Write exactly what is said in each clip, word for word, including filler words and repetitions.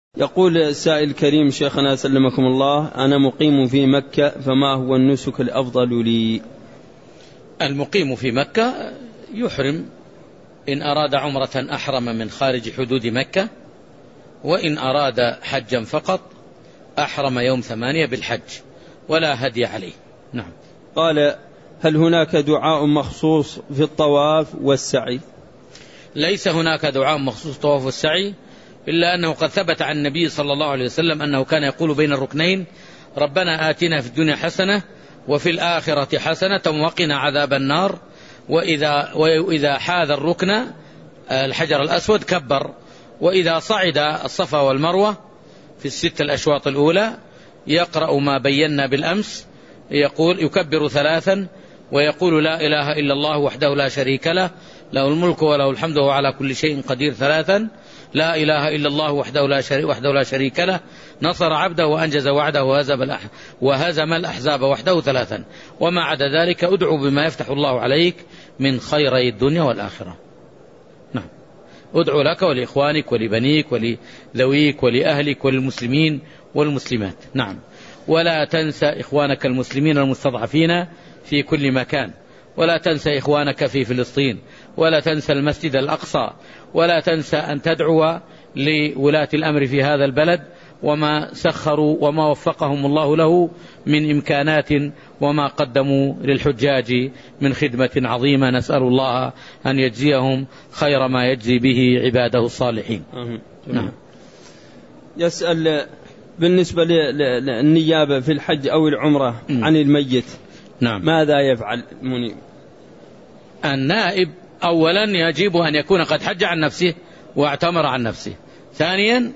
يقول السائل الكريم: شيخنا سلمكم الله، أنا مقيم في مكة، فما هو النسك الأفضل لي؟ المقيم في مكة يحرم إن أراد عمرة أحرم من خارج حدود مكة، وإن أراد حجا فقط أحرم يوم ثمانية بالحج ولا هدي عليه. نعم. قال: هل هناك دعاء مخصوص في الطواف والسعي؟ ليس هناك دعاء مخصوص في الطواف والسعي، إلا أنه قد ثبت عن النبي صلى الله عليه وسلم أنه كان يقول بين الركنين: ربنا آتنا في الدنيا حسنة وفي الآخرة حسنة وقنا عذاب النار. وإذا, وإذا حاذ الركن الحجر الأسود كبر، وإذا صعد الصفا والمروة في الست الأشواط الأولى يقرأ ما بينا بالأمس، يقول يكبر ثلاثا ويقول: لا إله إلا الله وحده لا شريك له، له الملك وله الحمد وهو على كل شيء قدير ثلاثا، لا إله إلا الله وحده لا شريك, وحده لا شريك له، نصر عبده وأنجز وعده وهزم الأحزاب وحده ثلاثا، وما عدا ذلك أدعو بما يفتح الله عليك من خيري الدنيا والآخرة. نعم. أدعو لك ولإخوانك ولبنيك ولذويك ولأهلك وللمسلمين والمسلمات. نعم. ولا تنسى إخوانك المسلمين المستضعفين في كل مكان، ولا تنسى إخوانك في فلسطين، ولا تنسى المسجد الأقصى، ولا تنسى أن تدعو لولاة الأمر في هذا البلد وما سخروا وما وفقهم الله له من إمكانات وما قدموا للحجاج من خدمة عظيمة، نسأل الله أن يجزيهم خير ما يجزي به عباده الصالحين. نعم. يسأل بالنسبة للنيابة في الحج أو العمرة عن الميت. نعم. ماذا يفعل المنيب؟ النائب أولا يجب أن يكون قد حج عن نفسه واعتمر عن نفسه. ثانيا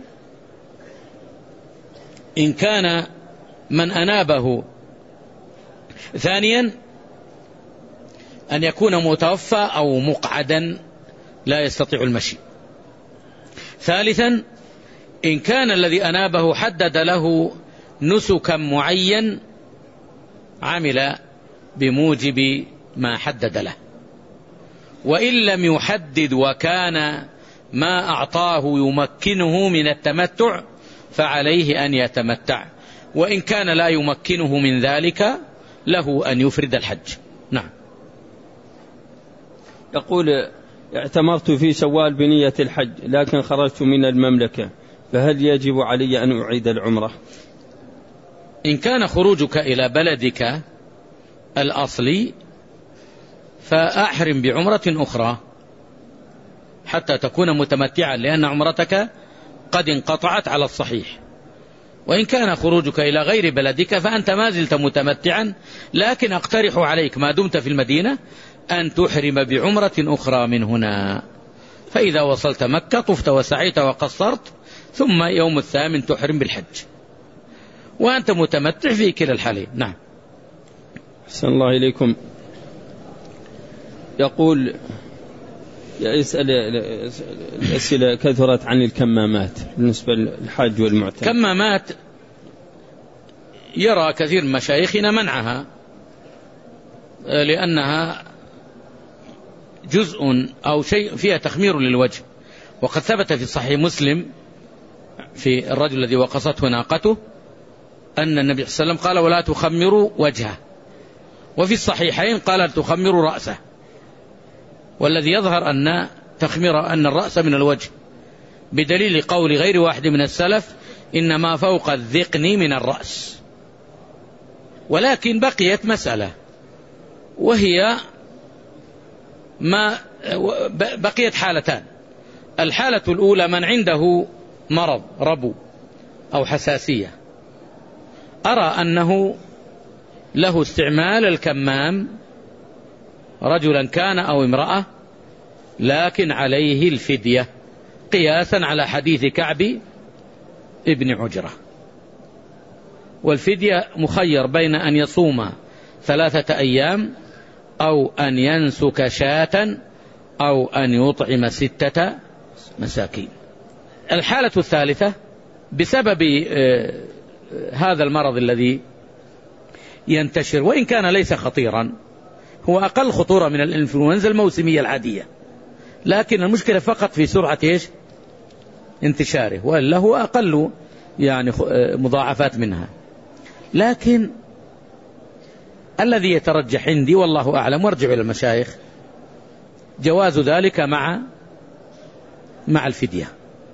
إن كان من أنابه ثانيا أن يكون متوفى أو مقعدا لا يستطيع المشي. ثالثا إن كان الذي أنابه حدد له نسكا معين عمل بموجب ما حدد له، وإن لم يحدد وكان ما أعطاه يمكنه من التمتع فعليه أن يتمتع، وإن كان لا يمكنه من ذلك له أن يفرد الحج. نعم. يقول: اعتمرت في شوال بنية الحج لكن خرجت من المملكة، فهل يجب علي أن أعيد العمرة؟ إن كان خروجك إلى بلدك الأصلي فأحرم بعمرة أخرى حتى تكون متمتعا، لأن عمرتك قد انقطعت على الصحيح. وإن كان خروجك إلى غير بلدك فأنت ما زلت متمتعا، لكن أقترح عليك ما دمت في المدينة أن تحرم بعمرة أخرى من هنا، فإذا وصلت مكة طفت وسعيت وقصرت، ثم يوم الثامن تحرم بالحج وأنت متمتع في كلا الحالين. نعم. أحسن الله إليكم. يقول: يسأل الأسئلة كثرت عن الكمامات بالنسبة للحاج والمعتمر. كمامات يرى كثير من مشايخنا منعها لأنها جزء أو شيء فيها تخمير للوجه، وقد ثبت في صحيح مسلم في الرجل الذي وقصته ناقته أن النبي صلى الله عليه وسلم قال: ولا تخمروا وجهه، وفي الصحيحين قال: تخمروا رأسه. والذي يظهر أن تخمير أن الرأس من الوجه، بدليل قول غير واحد من السلف: إنما فوق الذقن من الرأس. ولكن بقيت مسألة، وهي ما بقيت حالتان. الحالة الأولى من عنده مرض ربو أو حساسية، أرى أنه له استعمال الكمام، رجلا كان أو امرأة، لكن عليه الفدية قياسا على حديث كعب ابن عجرة. والفدية مخير بين أن يصوم ثلاثة أيام أو أن ينسك شاة أو أن يطعم ستة مساكين. الحالة الثالثة بسبب هذا المرض الذي ينتشر، وإن كان ليس خطيرا، هو أقل خطورة من الإنفلونزا الموسمية العادية، لكن المشكلة فقط في سرعة إيش؟ انتشاره، وإلا هو أقل يعني مضاعفات منها. لكن الذي يترجح عندي والله أعلم وارجع إلى المشايخ جواز ذلك مع مع الفدية.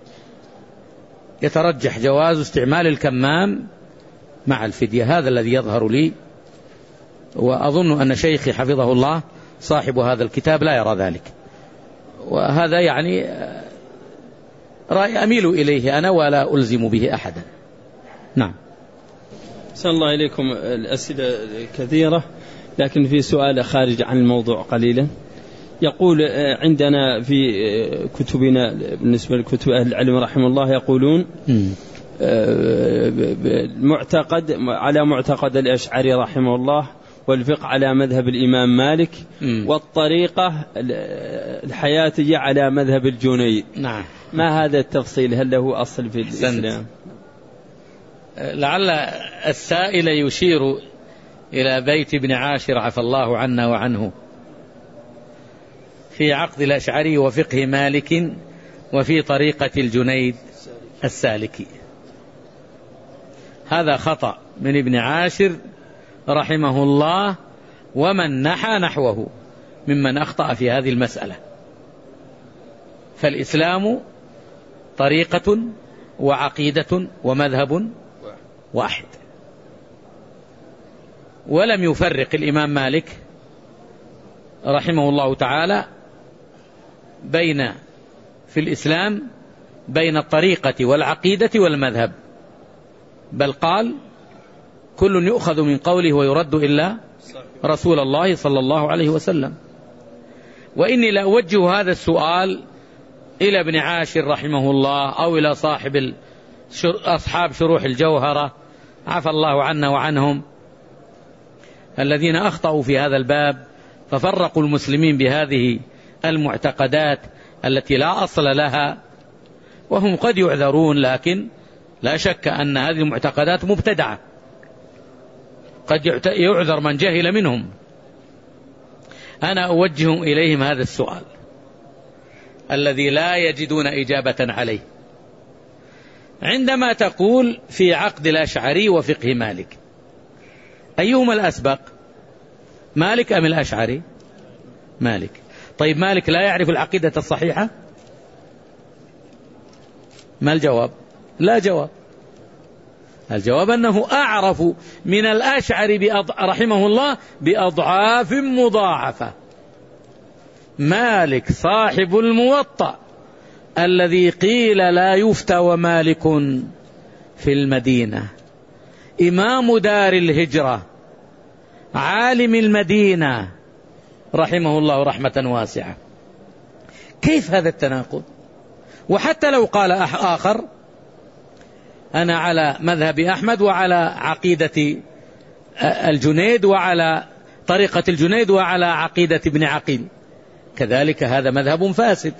يترجح جواز استعمال الكمام مع الفدية، هذا الذي يظهر لي، وأظن أن شيخي حفظه الله صاحب هذا الكتاب لا يرى ذلك، وهذا يعني رأي أميل إليه أنا ولا ألزم به أحدا. نعم. أحسن الله إليكم. الأسئلة كثيرة لكن في سؤال خارج عن الموضوع قليلا. يقول عندنا في كتبنا بالنسبة لكتب أهل العلم رحمه الله يقولون المعتقد على معتقد الأشعري رحمه الله، والفقه على مذهب الإمام مالك، والطريقة الحياتية على مذهب الجنيد. نعم. ما هذا التفصيل؟ هل له أصل في الإسلام؟ لعل السائل يشير إلى بيت ابن عاشر عفى الله عنا وعنه في عقد الأشعري وفقه مالك وفي طريقة الجنيد السالكي. هذا خطأ من ابن عاشر رحمه الله ومن نحى نحوه ممن أخطأ في هذه المسألة. فالإسلام طريقة وعقيدة ومذهب واحد، ولم يفرق الإمام مالك رحمه الله تعالى بين في الإسلام بين الطريقة والعقيدة والمذهب، بل قال كل يؤخذ من قوله ويرد إلا رسول الله صلى الله عليه وسلم. وإني لأوجه هذا السؤال إلى ابن عاشر رحمه الله أو إلى صاحب أصحاب شروح الجوهرة عفى الله عنا وعنهم الذين أخطأوا في هذا الباب ففرقوا المسلمين بهذه المعتقدات التي لا أصل لها، وهم قد يعذرون، لكن لا شك أن هذه المعتقدات مبتدعة، قد يعذر من جهل منهم. أنا أوجه إليهم هذا السؤال الذي لا يجدون إجابة عليه. عندما تقول في عقد الأشعري وفقه مالك، أيهما الأسبق، مالك أم الأشعري؟ مالك. طيب مالك لا يعرف العقيدة الصحيحة؟ ما الجواب؟ لا جواب. الجواب أنه أعرف من الأشعري بأض... رحمه الله بأضعاف مضاعفة. مالك صاحب الموطأ الذي قيل لا يفتى ومالك في المدينة، إمام دار الهجرة، عالم المدينة رحمه الله رحمة واسعة. كيف هذا التناقض؟ وحتى لو قال آخر أنا على مذهب أحمد وعلى عقيدة الجنيد وعلى طريقة الجنيد وعلى عقيدة ابن عقيل، كذلك هذا مذهب فاسد.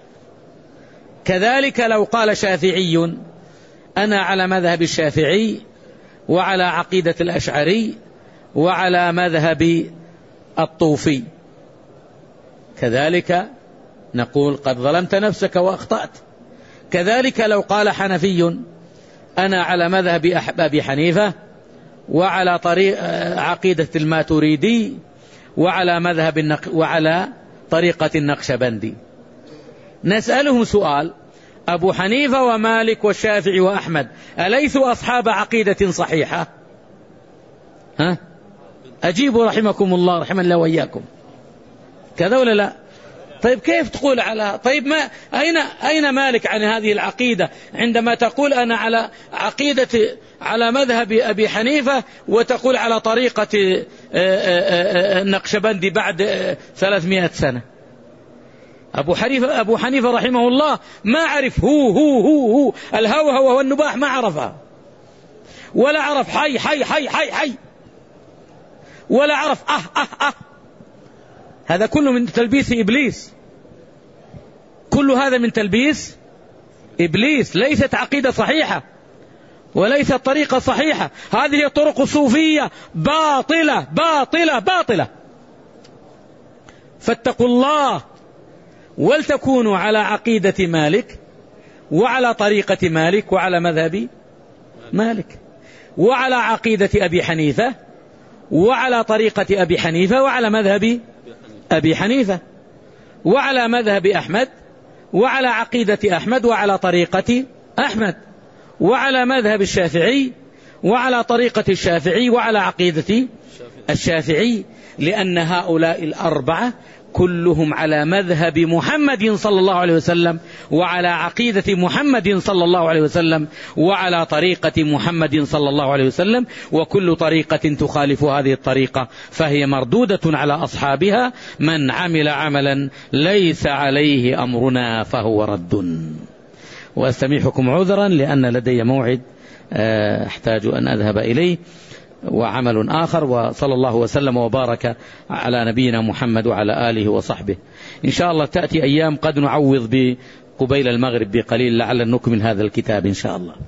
كذلك لو قال شافعي أنا على مذهب الشافعي وعلى عقيدة الأشعري وعلى مذهب الطوفي، كذلك نقول قد ظلمت نفسك وأخطأت. كذلك لو قال حنفي أنا على مذهب أبي حنيفة وعلى طريق عقيدة الماتريدي وعلى مذهب النق وعلى طريقة النقشبندي، نسألهم سؤال: أبو حنيفة ومالك والشافعي وأحمد أليسوا أصحاب عقيدة صحيحة؟ ها؟ أجيبوا رحمكم الله، رحم الله وإياكم، كذا ولا لا؟ طيب كيف تقول على طيب ما أين أين مالك عن هذه العقيدة عندما تقول أنا على عقيدة على مذهب أبي حنيفة وتقول على طريقة النقشبندي بعد ثلاثمائة سنة؟ أبو حنيفة أبو حنيفة رحمه الله ما عرف هو هو هو هو الهوى هو والنباح، ما عرفها، ولا عرف حي حي حي حي حي، ولا عرف أه أه أه. هذا كله من تلبيس إبليس، كل هذا من تلبيس إبليس، ليست عقيدة صحيحة وليست طريقة صحيحة. هذه طرق صوفية باطلة باطلة باطلة. فاتقوا الله ولتكونوا على عقيدة مالك وعلى طريقة مالك وعلى مذهب مالك، وعلى عقيدة أبي حنيفة وعلى طريقة أبي حنيفة وعلى مذهب أبي حنيفة، وعلى مذهب أحمد وعلى عقيدة أحمد وعلى طريقة أحمد، وعلى مذهب الشافعي وعلى طريقة الشافعي وعلى عقيدة الشافعي، لأن هؤلاء الأربعة كلهم على مذهب محمد صلى الله عليه وسلم وعلى عقيدة محمد صلى الله عليه وسلم وعلى طريقة محمد صلى الله عليه وسلم، وكل طريقة تخالف هذه الطريقة فهي مردودة على أصحابها. من عمل عملا ليس عليه أمرنا فهو رد. وأستميحكم عذرا لأن لدي موعد أحتاج أن أذهب إليه وعمل آخر، وصلى الله وسلم وبارك على نبينا محمد وعلى آله وصحبه. إن شاء الله تأتي أيام قد نعوض بقبيل المغرب بقليل لعل نكمل هذا الكتاب إن شاء الله.